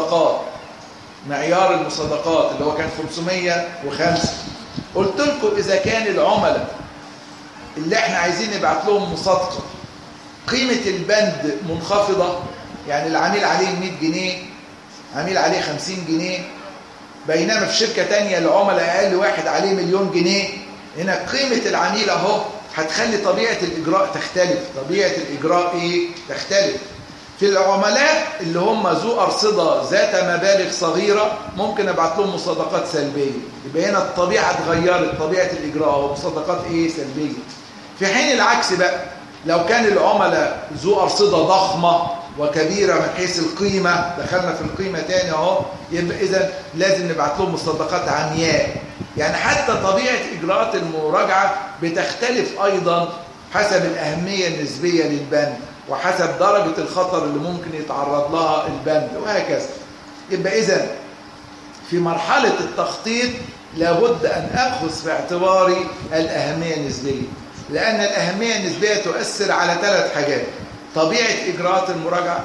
المصادقات اللي هو كان 505، قلت لكم اذا كان العملاء اللي احنا عايزين نبعت لهم مصادقه قيمه البند منخفضه، يعني العميل عليه 100 جنيه، عميل عليه 50 جنيه، بينما في شركة تانية العملاء أقل واحد عليه 1,000,000 جنيه، هنا قيمة العميل أهو هتخلي طبيعة الإجراء تختلف. تختلف. في العملاء اللي هم ذو أرصدة ذات مبالغ صغيرة ممكن أبعت لهم مصادقات سلبية، يبقى هنا الطبيعة اتغيرت، طبيعة الإجراء ومصادقات سلبية. في حين العكس بقى، لو كان العملاء ذو أرصدة ضخمة وكبيرة من حيث القيمة، دخلنا في القيمة تاني اهو، يبقى إذن لازم نبعت لهم مصادقات عمياء. يعني حتى طبيعة إجراءات المراجعة بتختلف أيضا حسب الأهمية النسبية للبند وحسب درجة الخطر اللي ممكن يتعرض لها البند وهكذا. يبقى إذن في مرحلة التخطيط لابد أن أخذ في اعتباري الأهمية النسبية، لأن الأهمية النسبية تؤثر على 3 حاجات: طبيعة إجراءات المراجعة،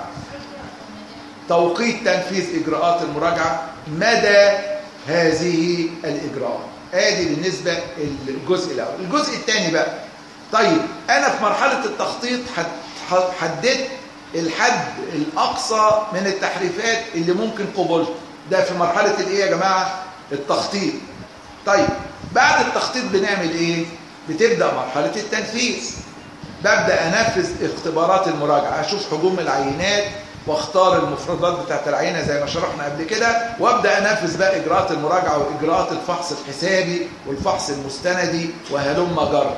توقيت تنفيذ إجراءات المراجعة، مدى هذه الإجراءات. آدي بالنسبة للجزء الأول. الجزء الثاني بقى، طيب أنا في مرحلة التخطيط حددت الحد الأقصى من التحريفات اللي ممكن قبولته، ده في مرحلة الإيه يا جماعة؟ التخطيط. طيب بعد التخطيط بنعمل إيه؟ بتبدأ مرحلة التنفيذ. ببدأ أنفذ اختبارات المراجعة، أشوف حجوم العينات واختار المفردات بتاعت العينة زي ما شرحنا قبل كده، وابدأ أنفذ بقى إجراءات المراجعة وإجراءات الفحص الحسابي والفحص المستندي وهلم جرى.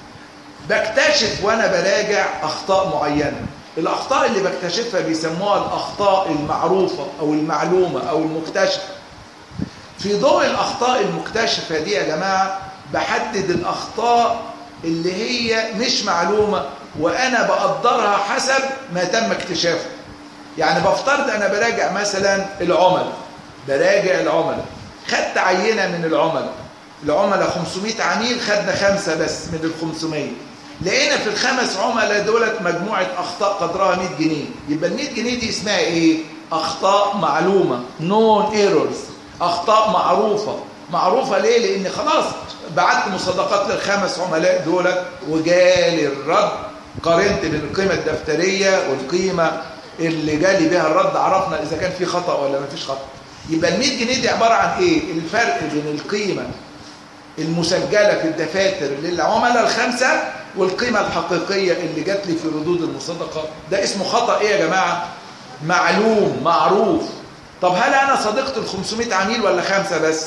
بكتشف وأنا براجع أخطاء معينة. الأخطاء اللي بكتشفها بيسموها الأخطاء المعروفة أو المعلومة أو المكتشفة. في ضوء الأخطاء المكتشفة دي يا جماعة بحدد الأخطاء اللي هي مش معلومة وأنا بقدرها حسب ما تم اكتشافه. يعني بفترض أنا براجع مثلا براجع العملاء، خدت عينة من العملاء 500 عميل، خدنا 5 بس من ال 500. لقينا في ال5 عملاء دولت مجموعة أخطاء قدرها 100 جنيه. يبقى ال 100 جنيه دي اسمها إيه؟ أخطاء معلومة، نون ايرورز، أخطاء معروفة ليه؟ لأن خلاص بعت مصادقات لل5 عملاء دولت وجالي الرد، قارنت بين القيمة الدفترية والقيمة اللي جالي بها الرد، عرفنا إذا كان في خطأ ولا ما فيش خطأ. يبقى ال 100 جنيه دي عبارة عن إيه؟ الفرق بين القيمة المسجلة في الدفاتر للعملاء ال5 والقيمة الحقيقية اللي جات لي في ردود المصادقات. ده اسمه خطأ إيه يا جماعة؟ معلوم، معروف. طب هل أنا صدقت ال500 عميل ولا 5 بس؟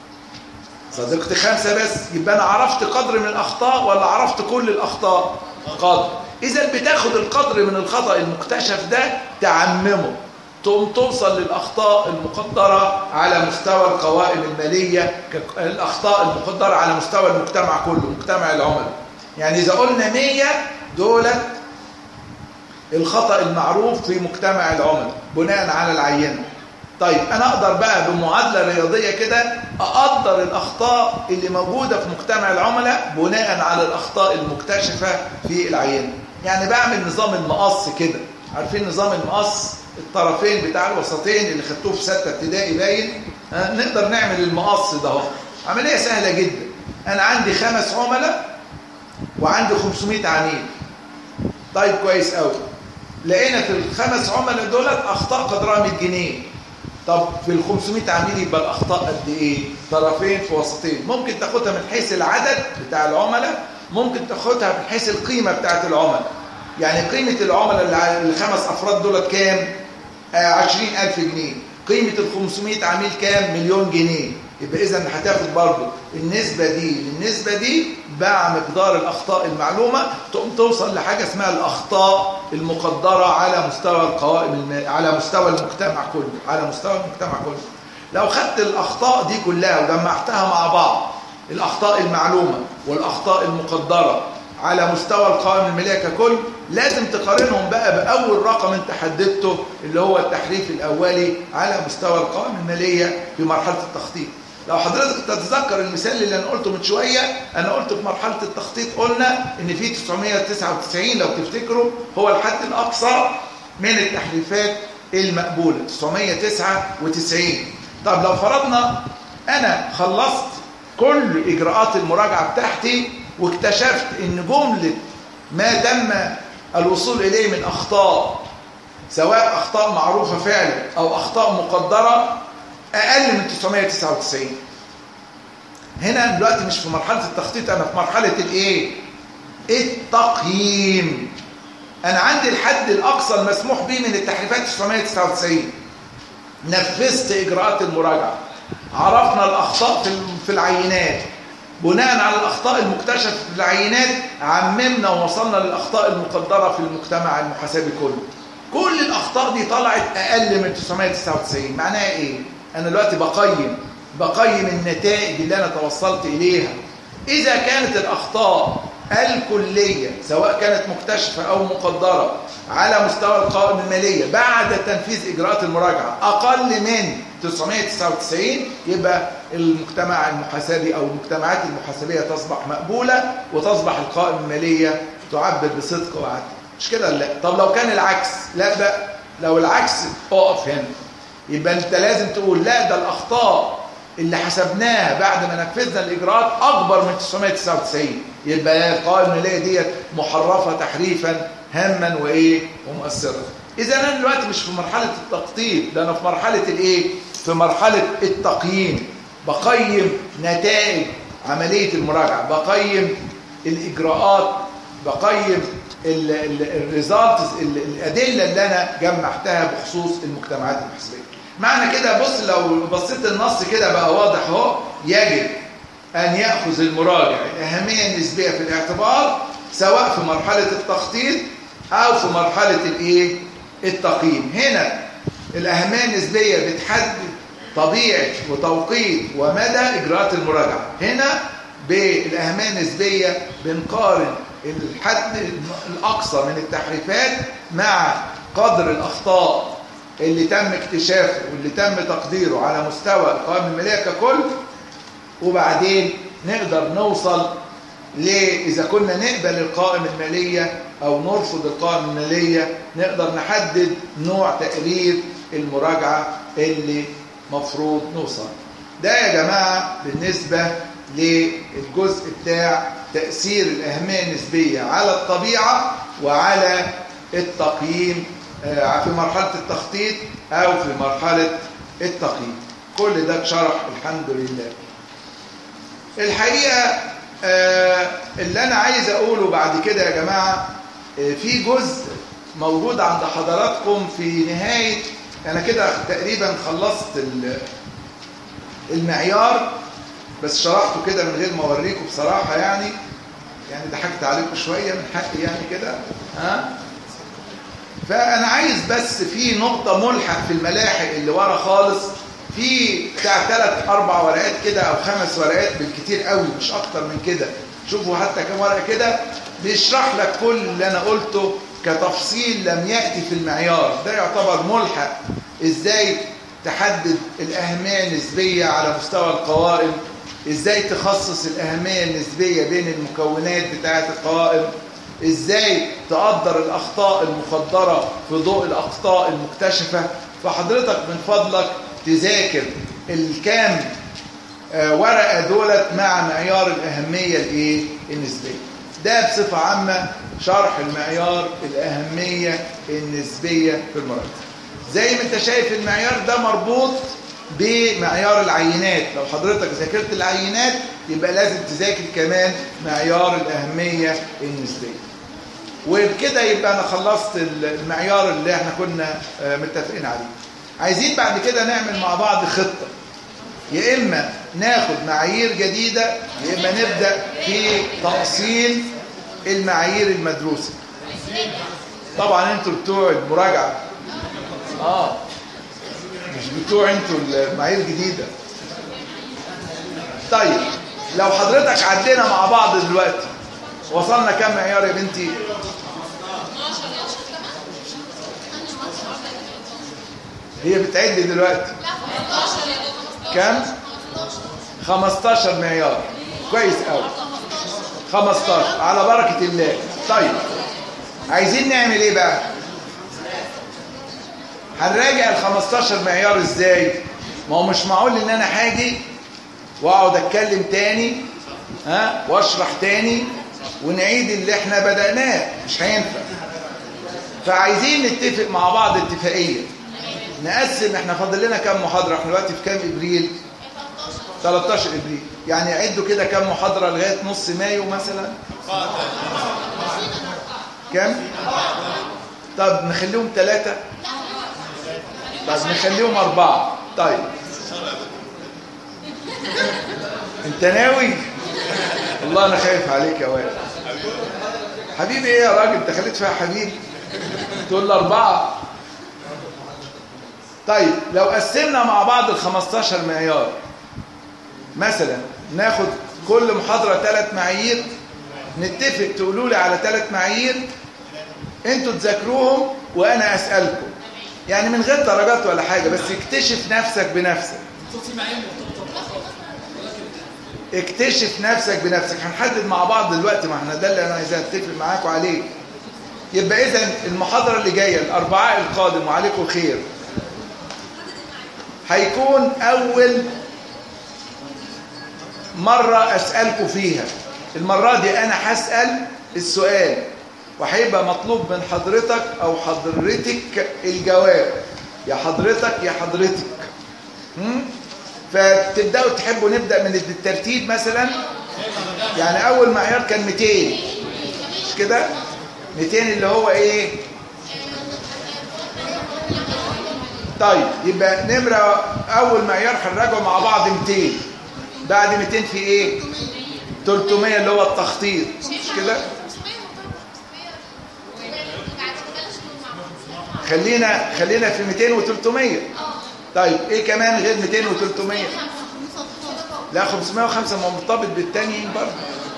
صدقت 5 بس، يبقى أنا عرفت قدر من الأخطاء ولا عرفت كل الأخطاء؟ قدر. إذا بتاخد القدر من الخطأ المكتشف ده تعممه، تقوم توصل للأخطاء المقدرة على مستوى القوائم المالية، الأخطاء المقدرة على مستوى المجتمع كله، مجتمع العملاء. يعني إذا قلنا 100 دولت الخطأ المعروف في مجتمع العملاء بناء على العينة. طيب أنا أقدر بقى بمعادلة رياضية كده أقدر الأخطاء اللي موجودة في مجتمع العملاء بناء على الأخطاء المكتشفة في العينة. يعني بعمل نظام المقص كده. عارفين نظام المقص؟ الطرفين بتاع الوسطين اللي خدتوه في 6 ابتدائي باين. نقدر نعمل المقص ده اهو. عملية سهلة جدا. أنا عندي 5 عملاء وعندي 500 عميل. طيب كويس قوي. لقينا في ال5 عملاء دولت أخطاء قدرها 100 جنيه. طب في ال500 عميل يبقى الأخطاء قد إيه؟ طرفين في وسطين. ممكن تاخدها من حيث العدد بتاع العملاء، ممكن تاخدها من حيث القيمة بتاعت العملاء. يعني قيمة العملاء ال5 أفراد دولت كام؟ 20,000 جنيه. قيمة ال500 عميل كام؟ مليون جنيه. يبقى إذا هتاخد برضه النسبة دي للنسبة دي مع مقدار الأخطاء المعلومة، تقوم توصل لحاجة اسمها الأخطاء المقدرة على مستوى القوائم على مستوى المجتمع كله. لو خدت الأخطاء دي كلها وجمعتها مع بعض، الأخطاء المعلومة والأخطاء المقدرة على مستوى القوائم المالية ككل، لازم تقارنهم بقى بأول رقم انت حددته اللي هو التحريف الأولي على مستوى القوائم المالية في مرحلة التخطيط. لو حضرتك تتذكر المثال اللي أنا قلته من شوية، أنا قلت في مرحلة التخطيط قلنا إن في 999 لو تفتكروا هو الحد الأقصى من التحريفات المقبولة، 999. طب لو فرضنا أنا خلصت كل إجراءات المراجعة بتاعتي واكتشفت إن جملة ما تم الوصول إليه من أخطاء، سواء أخطاء معروفة فعلا أو أخطاء مقدرة، أقل من 999. هنا دلوقتي مش في مرحلة التخطيط، أنا في مرحلة الإيه؟ التقييم. أنا عندي الحد الأقصى المسموح به من التحريفات 999. نفذت إجراءات المراجعة، عرفنا الأخطاء في العينات، بناء على الأخطاء المكتشفة في العينات عممنا ووصلنا للأخطاء المقدرة في المجتمع المحاسبي كله. كل الأخطاء دي طلعت أقل من 999. معناها إيه؟ أنا دلوقتي بقيم النتائج اللي أنا توصلت إليها. إذا كانت الأخطاء الكلية سواء كانت مكتشفة أو مقدرة على مستوى القوائم المالية بعد تنفيذ إجراءات المراجعة أقل من 999 يبقى المجتمع المحاسبي أو المجتمعات المحاسبية تصبح مقبولة وتصبح القوائم المالية تعبر بصدق وعدل. مش كده؟ لا. طب لو كان العكس؟ لا بقى، لو العكس اقف هنا، يبقى أنت لازم تقول لا، ده الأخطاء اللي حسبناها بعد ما نفذنا الإجراءات أكبر من 999، يبقى القوائم المالية ديت محرفة تحريفا هاما ومؤثرا. إذا أنا دلوقتي مش في مرحلة التقطيب، ده أنا في مرحلة في مرحلة التقييم. بقيم نتائج عملية المراجعة، بقيم الإجراءات، بقيم الريزالتس، الأدلة اللي أنا جمعتها بخصوص المجتمعات المحاسبية. معنى كده بص، لو بصيت النص كده بقى واضح اهو، يجب أن يأخذ المراجع الأهمية النسبية في الاعتبار سواء في مرحلة التخطيط أو في مرحلة التقييم. هنا الأهمية النسبية بتحدد طبيعة وتوقيت ومدى إجراءات المراجعة. هنا بالأهمية النسبية بنقارن الحد الأقصى من التحريفات مع قدر الأخطاء اللي تم اكتشافه واللي تم تقديره على مستوى القوائم المالية ككل، وبعدين نقدر نوصل إذا كنا نقبل القوائم المالية أو نرفض القوائم المالية، نقدر نحدد نوع تقرير المراجعة اللي مفروض نوصل. ده يا جماعة بالنسبة للجزء بتاع تأثير الأهمية النسبية على الطبيعة وعلى التقييم في مرحلة التخطيط أو في مرحلة التقييم. كل ده اتشرح الحمد لله. الحقيقة اللي أنا عايز أقوله بعد كده يا جماعة، في جزء موجود عند حضراتكم في نهاية، أنا كده تقريبا خلصت المعيار، بس شرحته كده من غير ما أوريكم بصراحة، يعني ضحكت عليكم شوية من حقي يعني كده. فأنا عايز بس في نقطة ملحق في الملاحق اللي ورا خالص، في بتاع 3-4 ورقات كده أو 5 ورقات بالكتير قوي، مش أكتر من كده. شوفوا حتى كم ورقة كده بيشرح لك كل اللي أنا قلته كتفصيل لم يأتي في المعيار. ده يعتبر ملحق إزاي تحدد الأهمية النسبية على مستوى القوائم، إزاي تخصص الأهمية النسبية بين المكونات بتاعة القوائم، إزاي تقدر الأخطاء المقدرة في ضوء الأخطاء المكتشفة. فحضرتك من فضلك تذاكر الكام ورقة دولت مع معيار الأهمية النسبية. ده بصفة عامة شرح المعيار الأهمية النسبية في المراجعة. زي ما انت شايف المعيار ده مربوط بمعيار العينات. لو حضرتك ذاكرت العينات يبقى لازم تذاكر كمان معيار الأهمية النسبية. وبكده يبقى أنا خلصت المعيار اللي احنا كنا متفقين عليه. عايزين بعد كده نعمل مع بعض خطة، يا إما ناخد معايير جديدة يا إما نبدأ في تأصيل المعايير المدروسة. طبعا انتوا بتوع المراجعة مش بتوع انتوا المعايير الجديدة. طيب لو حضرتك عدينا مع بعض دلوقتي وصلنا كم معيار يا بنتي؟ هي بتعد دلوقتي كم؟ 15 معيار. كويس قوي، 15 على بركة الله. طيب عايزين نعمل ايه بقى؟ هنراجع ال 15 معيار ازاي؟ ما هو مش معقول ان انا هاجي واقعد اتكلم تاني واشرح تاني ونعيد اللي احنا بدأناه، مش هينفع. فعايزين نتفق مع بعض اتفاقية، نقسم. احنا فاضل لنا كام محاضرة؟ احنا دلوقتي في كام ابريل؟ 13 ابريل. يعني عدوا كده كام محاضرة لغاية نص مايو مثلا؟ كام؟ طب نخليهم 3؟ طب نخليهم 4. طيب انت ناوي؟ والله انا خايف عليك يا واد. حبيبي ايه يا راجل؟ انت خليت فيها حبيبي تقول لي 4. طيب لو قسمنا مع بعض ال 15 معيار، مثلا ناخد كل محاضرة 3 معايير نتفق تقولوا لي على 3 معايير انتوا تذاكروهم وانا اسالكم، يعني من غير درجات ولا حاجه، بس اكتشف نفسك بنفسك. اكتشف نفسك بنفسك. هنحدد مع بعض دلوقتي، ما احنا ده اللي انا عايز اتفق معاكم عليه. يبقى اذا المحاضره اللي جايه الاربعاء القادم وعليكم خير هيكون اول مره اسالكم فيها. المره دي انا هسال السؤال وهيبقى مطلوب من حضرتك او حضرتك الجواب، يا حضرتك يا حضرتك. فتبداوا تحبوا نبدا من الترتيب مثلا. يعني اول معيار كان 200 مش كده؟ 200 اللي هو ايه؟ طيب يبقى نمره اول معيار هنراجعه مع بعض 200. بعد 200 في ايه؟ 300 اللي هو التخطيط مش كده؟ خلينا في 200 و300. طيب ايه كمان غير 200 و300؟ لا 505 ما مرتبط بالتانيين برضه.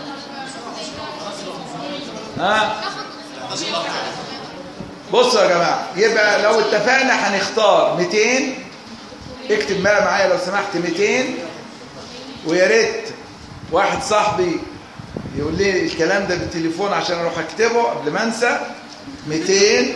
بصوا يا جماعه، يبقى لو اتفقنا هنختار 200. اكتب بقى معايا لو سمحت 200، ويا ريت واحد صاحبي يقول لي الكلام ده بالتليفون عشان اروح اكتبه قبل ما انسى. 200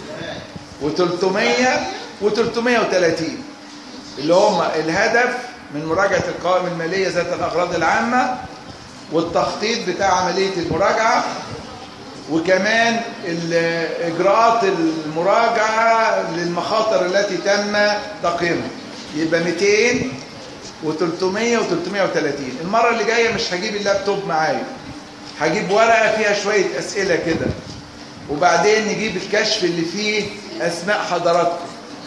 و300 و330 اللي هم الهدف من مراجعة القوائم المالية ذات الأغراض العامة، والتخطيط بتاع عملية المراجعة، وكمان إجراءات المراجعة للمخاطر التي تم تقييمها. يبقى 200 و300 و330. المرة اللي جاية مش هجيب اللابتوب معايا، هجيب ورقة فيها شوية أسئلة كده، وبعدين نجيب الكشف اللي فيه أسماء حضراتكم.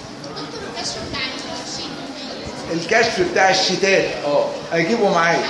الكشف بتاع الشتات هجيبه معايا،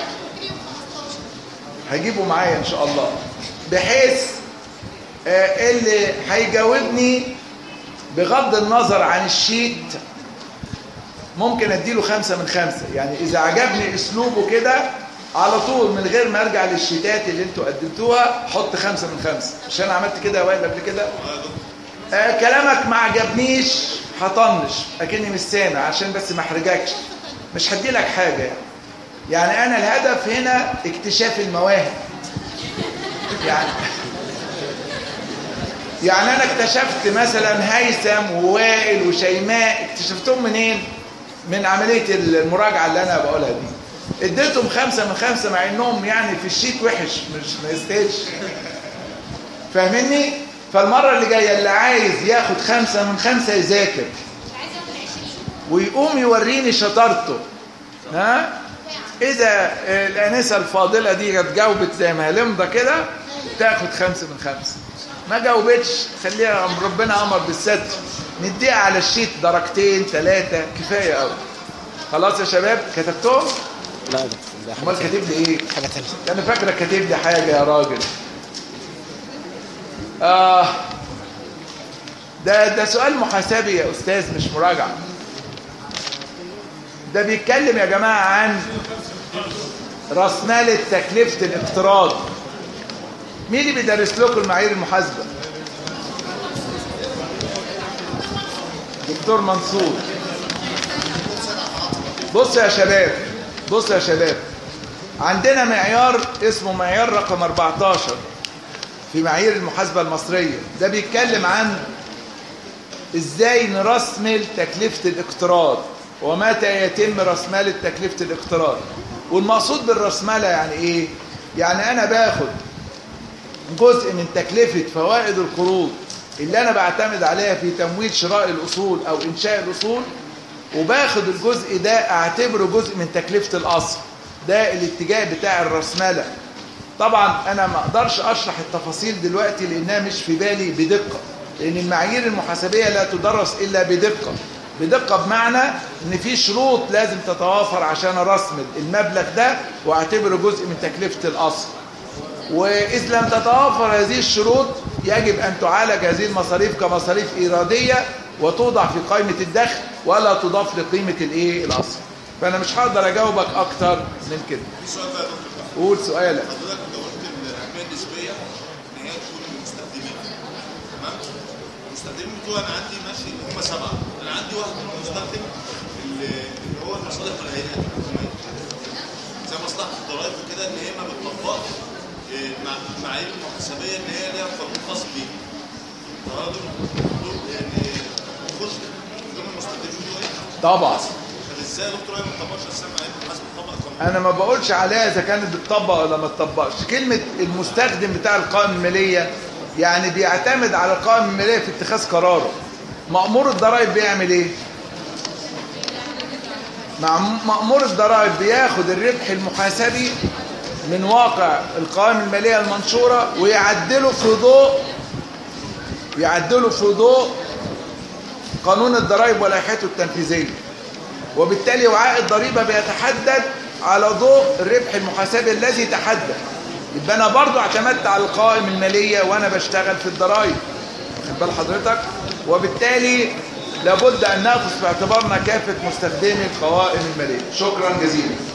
هجيبه معايا ان شاء الله، بحيث اللي هيجاوبني بغض النظر عن الشيت ممكن اديله 5 من 5. يعني اذا عجبني اسلوبه كده على طول من غير ما ارجع للشيتات اللي انتوا قدمتوها حط 5 من 5. مش انا عملت كده يا وائل قبل كده؟ كلامك ما عجبنيش هطنش اكني مش سامع عشان بس ما احرجكش، مش هدي لك حاجه. يعني انا الهدف هنا اكتشاف المواهب. يعني انا اكتشفت مثلا هيثم ووائل وشيماء، اكتشفتهم منين؟ من عمليه المراجعه اللي انا بقولها دي. اديتهم 5 من 5 مع انهم يعني في الشيت وحش، مش ما يستاهلش. فاهمني؟ فالمره اللي جايه اللي عايز ياخد 5 من 5 يذاكر ويقوم يوريني شطارته. اذا الانسه الفاضله دي جاوبت زي ما لمضه كده تاخد 5 من 5. ما جاوبتش خليها، ربنا امر بالستر، نديها على الشيت 2 3 كفايه قوي. خلاص يا شباب كتبتهم؟ لا ده امال كاتب لي ايه؟ حاجه ثانيه. انا فاكرك كاتب لي حاجه يا راجل. ده سؤال محاسبي يا استاذ مش مراجعه. ده بيتكلم يا جماعه عن رأسمالة تكلفة الاقتراض. مين اللي بيدرس لكم المعايير المحاسبة؟ دكتور منصور. بصوا يا شباب، عندنا معيار اسمه معيار رقم 14 في معايير المحاسبة المصرية. ده بيتكلم عن ازاي نرسمل تكلفة الاقتراض ومتى يتم رسملة تكلفة الاقتراض. والمقصود بالرسملة يعني ايه؟ يعني انا باخد جزء من تكلفة فوائد القروض اللي انا بعتمد عليها في تمويل شراء الاصول او انشاء الاصول، وباخد الجزء ده اعتبره جزء من تكلفة الاصل. ده الاتجاه بتاع الرسملة. طبعا انا ما اقدرش اشرح التفاصيل دلوقتي لانها مش في بالي بدقة، لان المعايير المحاسبية لا تدرس الا بدقة بمعنى ان في شروط لازم تتوافر عشان ارسمل المبلغ ده واعتبره جزء من تكلفة الاصل. واذ لم تتوافر هذه الشروط يجب ان تعالج هذه المصاريف كمصاريف ايرادية وتوضع في قائمة الدخل ولا تضاف لقيمة الاصل. فانا مش هقدر اجاوبك اكتر من كده. قول سؤالك. حضرتك لو قلت اهميه نسبيه ان هي تكون المستخدمين. تمام؟ المستخدمين بتوع انا عندي ماشي هم 7، انا عندي واحد منهم مستخدم اللي هو المصالح والهيئات الحكوميه زي مصلحه الضرائب وكده، ان هي ما بتطبقش معايير المحاسبيه ان هي ليها قانون خاص بيها. يعني يخش ضمن المستخدمين دول طبعا. طب ازاي يا دكتور هي ما بتطبقش اساسا معايير المحاسبه بتطبق قانون؟ انا ما بقولش عليها اذا كانت بتطبق ولا ما تطبقش. كلمه المستخدم بتاع القوائم الماليه يعني بيعتمد على القوائم الماليه في اتخاذ قراره. مأمور الضرائب بيعمل ايه؟ مأمور الضرائب بياخد الربح المحاسبي من واقع القوائم الماليه المنشوره ويعدله في ضوء قانون الضرائب ولائحته التنفيذيه، وبالتالي وعاء الضريبه بيتحدد على ضوء الربح المحاسبي الذي تحدد. يبقى انا برضو اعتمدت على القوائم الماليه وانا بشتغل في الضرائب، واخد بال حضرتك؟ وبالتالي لابد ان ناخذ في اعتبارنا كافه مستخدمي القوائم الماليه. شكرا جزيلا.